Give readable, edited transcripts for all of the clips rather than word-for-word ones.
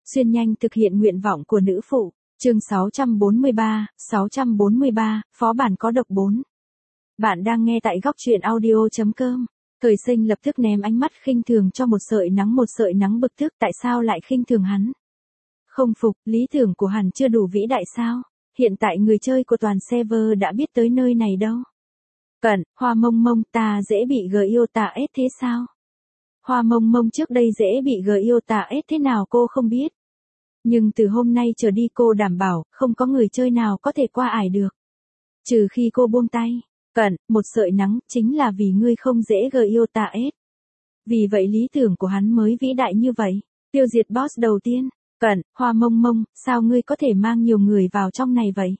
Xuyên nhanh thực hiện nguyện vọng của nữ phụ. Chương 643, phó bản có độc 4. Bạn đang nghe tại góc truyện audio.com. Thời Sinh lập tức ném ánh mắt khinh thường cho một sợi nắng bực tức, tại sao lại khinh thường hắn? Không phục, lý tưởng của hắn chưa đủ vĩ đại sao? Hiện tại người chơi của toàn server đã biết tới nơi này đâu. Cẩn, Hoa Mông Mông, ta dễ bị yêu tà ết thế sao? Hoa Mông Mông trước đây dễ bị yêu tà ết thế nào cô không biết. Nhưng từ hôm nay trở đi cô đảm bảo, không có người chơi nào có thể qua ải được. Trừ khi cô buông tay. Cẩn, một sợi nắng, chính là vì ngươi không dễ yêu tà ết. Vì vậy lý tưởng của hắn mới vĩ đại như vậy. Tiêu diệt boss đầu tiên. Cẩn, Hoa Mông Mông, sao ngươi có thể mang nhiều người vào trong này vậy?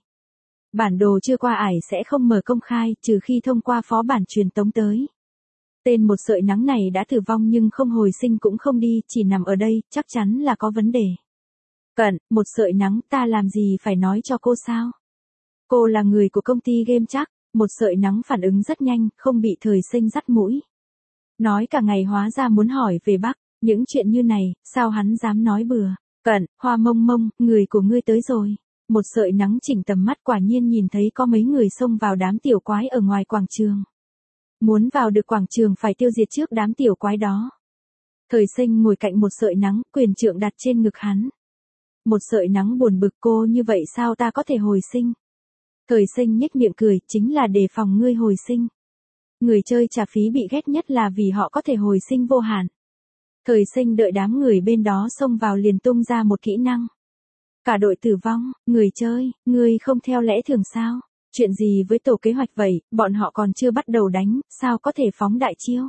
Bản đồ chưa qua ải sẽ không mở công khai, trừ khi thông qua phó bản truyền tống tới. Tên một sợi nắng này đã tử vong nhưng không hồi sinh cũng không đi, chỉ nằm ở đây, chắc chắn là có vấn đề. Cẩn, một sợi nắng, ta làm gì phải nói cho cô sao? Cô là người của công ty game chắc. Một sợi nắng phản ứng rất nhanh, không bị Thời Sinh dắt mũi. Nói cả ngày hóa ra muốn hỏi về Bắc, những chuyện như này, sao hắn dám nói bừa. Cẩn, Hoa Mông Mông, người của ngươi tới rồi. Một sợi nắng chỉnh tầm mắt quả nhiên nhìn thấy có mấy người xông vào đám tiểu quái ở ngoài quảng trường. Muốn vào được quảng trường phải tiêu diệt trước đám tiểu quái đó. Thời Sinh ngồi cạnh một sợi nắng, quyền trượng đặt trên ngực hắn. Một sợi nắng buồn bực, cô như vậy sao ta có thể hồi sinh? Thời Sinh nhếch miệng cười, chính là đề phòng ngươi hồi sinh. Người chơi trả phí bị ghét nhất là vì họ có thể hồi sinh vô hạn. Thời Sinh đợi đám người bên đó xông vào liền tung ra một kỹ năng. Cả đội tử vong, người chơi, ngươi không theo lẽ thường sao? Chuyện gì với tổ kế hoạch vậy, bọn họ còn chưa bắt đầu đánh, sao có thể phóng đại chiêu?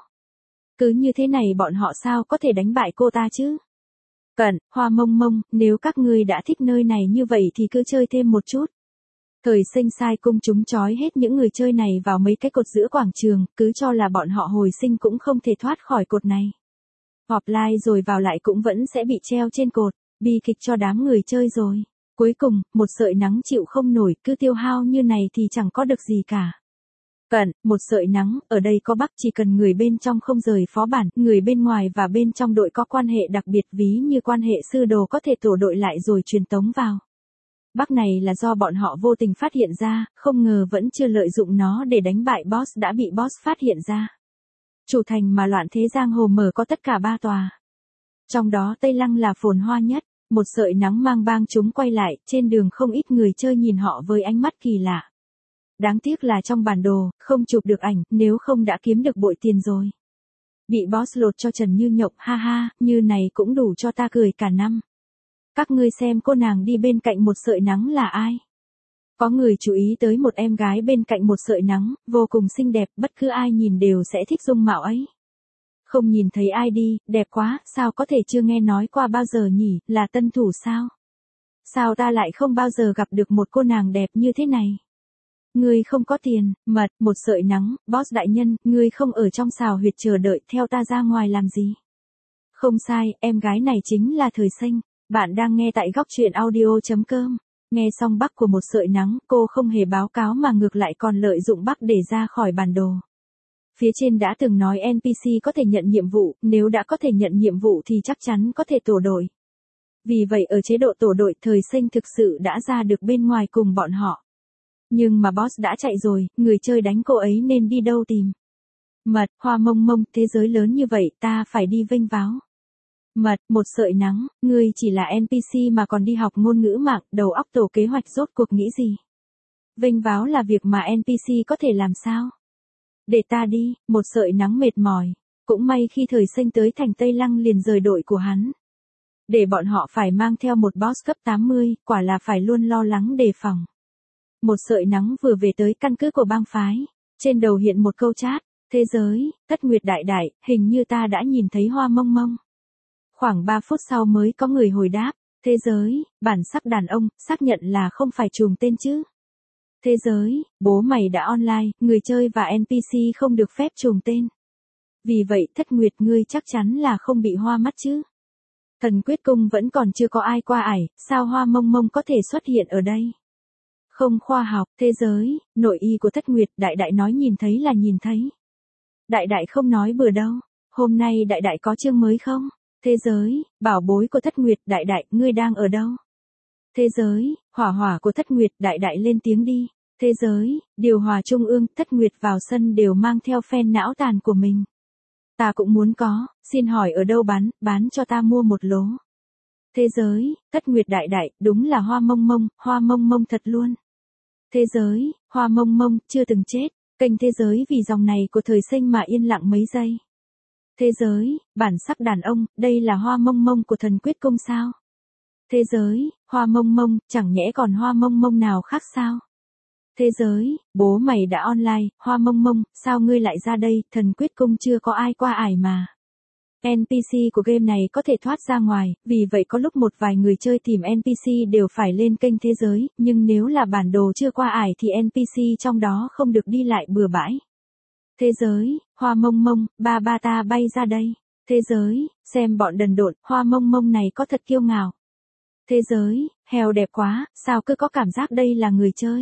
Cứ như thế này bọn họ sao có thể đánh bại cô ta chứ? Cẩn, Hoa Mông Mông, nếu các ngươi đã thích nơi này như vậy thì cứ chơi thêm một chút. Thời Sinh sai cung chúng trói hết những người chơi này vào mấy cái cột giữa quảng trường, cứ cho là bọn họ hồi sinh cũng không thể thoát khỏi cột này. Offline rồi vào lại cũng vẫn sẽ bị treo trên cột, bi kịch cho đám người chơi rồi. Cuối cùng, một sợi nắng chịu không nổi, cứ tiêu hao như này thì chẳng có được gì cả. Cẩn, một sợi nắng, ở đây có Bắc, chỉ cần người bên trong không rời phó bản, người bên ngoài và bên trong đội có quan hệ đặc biệt ví như quan hệ sư đồ có thể tổ đội lại rồi truyền tống vào. Bắc này là do bọn họ vô tình phát hiện ra, không ngờ vẫn chưa lợi dụng nó để đánh bại boss đã bị boss phát hiện ra. Chủ thành mà loạn thế giang hồ mở có tất cả 3 tòa. Trong đó Tây Lăng là phồn hoa nhất, một sợi nắng mang bang chúng quay lại, trên đường không ít người chơi nhìn họ với ánh mắt kỳ lạ. Đáng tiếc là trong bản đồ, không chụp được ảnh, nếu không đã kiếm được bội tiền rồi. Bị boss lột cho trần như nhộng, ha ha, như này cũng đủ cho ta cười cả năm. Các ngươi xem cô nàng đi bên cạnh một sợi nắng là ai? Có người chú ý tới một em gái bên cạnh một sợi nắng, vô cùng xinh đẹp, bất cứ ai nhìn đều sẽ thích dung mạo ấy. Không nhìn thấy ai đi, đẹp quá, sao có thể chưa nghe nói qua bao giờ nhỉ, là tân thủ sao? Sao ta lại không bao giờ gặp được một cô nàng đẹp như thế này? Ngươi không có tiền, mật, một sợi nắng, boss đại nhân, ngươi không ở trong xào huyệt chờ đợi, theo ta ra ngoài làm gì? Không sai, em gái này chính là Thời Sinh. Bạn đang nghe tại góc truyện audio.com. Nghe xong Bắc của một sợi nắng, cô không hề báo cáo mà ngược lại còn lợi dụng Bắc để ra khỏi bản đồ. Phía trên đã từng nói NPC có thể nhận nhiệm vụ, nếu đã có thể nhận nhiệm vụ thì chắc chắn có thể tổ đội. Vì vậy ở chế độ tổ đội Thời Sinh thực sự đã ra được bên ngoài cùng bọn họ. Nhưng mà boss đã chạy rồi, người chơi đánh cô ấy nên đi đâu tìm. Mật, Hoa Mông Mông, thế giới lớn như vậy ta phải đi vênh váo. Mật, một sợi nắng, ngươi chỉ là NPC mà còn đi học ngôn ngữ mạng, đầu óc tổ kế hoạch rốt cuộc nghĩ gì? Vênh váo là việc mà NPC có thể làm sao? Để ta đi, một sợi nắng mệt mỏi. Cũng may khi Thời Sinh tới thành Tây Lăng liền rời đội của hắn. Để bọn họ phải mang theo một boss cấp 80, quả là phải luôn lo lắng đề phòng. Một sợi nắng vừa về tới căn cứ của bang phái. Trên đầu hiện một câu chat, thế giới, Thất Nguyệt đại đại, hình như ta đã nhìn thấy Hoa Mông Mông. Khoảng 3 phút sau mới có người hồi đáp, thế giới, bản sắc đàn ông, xác nhận là không phải trùng tên chứ. Thế giới, bố mày đã online, người chơi và NPC không được phép trùng tên. Vì vậy Thất Nguyệt ngươi chắc chắn là không bị hoa mắt chứ. Thần Quyết Cung vẫn còn chưa có ai qua ải, sao Hoa Mông Mông có thể xuất hiện ở đây? Không khoa học, thế giới, nội y của Thất Nguyệt, đại đại nói nhìn thấy là nhìn thấy. Đại đại không nói bừa đâu, hôm nay đại đại có chương mới không? Thế giới, bảo bối của Thất Nguyệt đại đại, ngươi đang ở đâu? Thế giới, hỏa hỏa của Thất Nguyệt đại đại lên tiếng đi. Thế giới, điều hòa trung ương, Thất Nguyệt vào sân đều mang theo phen não tàn của mình. Ta cũng muốn có, xin hỏi ở đâu bán cho ta mua một lố. Thế giới, Thất Nguyệt đại đại, đúng là hoa mông mông thật luôn. Thế giới, hoa mông mông, chưa từng chết, kênh thế giới vì dòng này của thời sinh mà yên lặng mấy giây. Thế giới, bản sắc đàn ông, đây là hoa mông mông của thần quyết công sao? Thế giới, hoa mông mông, chẳng nhẽ còn hoa mông mông nào khác sao? Thế giới, bố mày đã online, hoa mông mông, sao ngươi lại ra đây, thần quyết cung chưa có ai qua ải mà. NPC của game này có thể thoát ra ngoài, vì vậy có lúc một vài người chơi tìm NPC đều phải lên kênh thế giới, nhưng nếu là bản đồ chưa qua ải thì NPC trong đó không được đi lại bừa bãi. Thế giới, hoa mông mông, ba ta bay ra đây. Thế giới, xem bọn đần độn, hoa mông mông này có thật kiêu ngạo. Thế giới, heo đẹp quá, sao cứ có cảm giác đây là người chơi.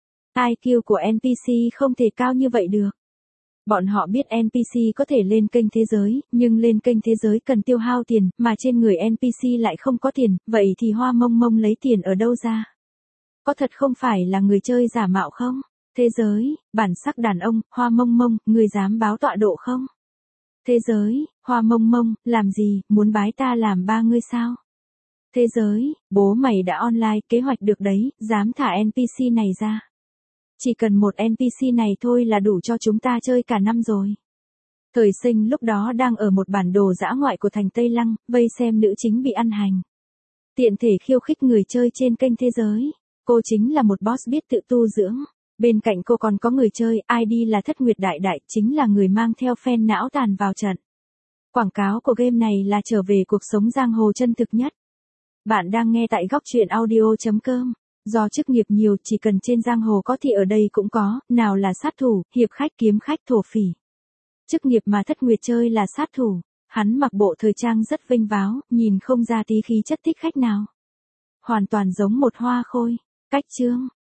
IQ của NPC không thể cao như vậy được. Bọn họ biết NPC có thể lên kênh thế giới, nhưng lên kênh thế giới cần tiêu hao tiền, mà trên người NPC lại không có tiền, vậy thì hoa mông mông lấy tiền ở đâu ra? Có thật không phải là người chơi giả mạo không? Thế giới, bản sắc đàn ông, hoa mông mông, người dám báo tọa độ không? Thế giới, hoa mông mông, làm gì, muốn bái ta làm ba ngươi sao? Thế giới, bố mày đã online, kế hoạch được đấy, dám thả NPC này ra. Chỉ cần một NPC này thôi là đủ cho chúng ta chơi cả năm rồi. Thời sinh lúc đó đang ở một bản đồ dã ngoại của thành Tây Lăng, vây xem nữ chính bị ăn hành. Tiện thể khiêu khích người chơi trên kênh thế giới. Cô chính là một boss biết tự tu dưỡng. Bên cạnh cô còn có người chơi, ID là Thất Nguyệt đại đại, chính là người mang theo phen não tàn vào trận. Quảng cáo của game này là trở về cuộc sống giang hồ chân thực nhất. Bạn đang nghe tại góc truyện audio.com. Do chức nghiệp nhiều, chỉ cần trên giang hồ có thì ở đây cũng có, nào là sát thủ, hiệp khách, kiếm khách, thổ phỉ. Chức nghiệp mà Thất Nguyệt chơi là sát thủ. Hắn mặc bộ thời trang rất vinh váo, nhìn không ra tí khí chất thích khách nào. Hoàn toàn giống một hoa khôi. Cách chương.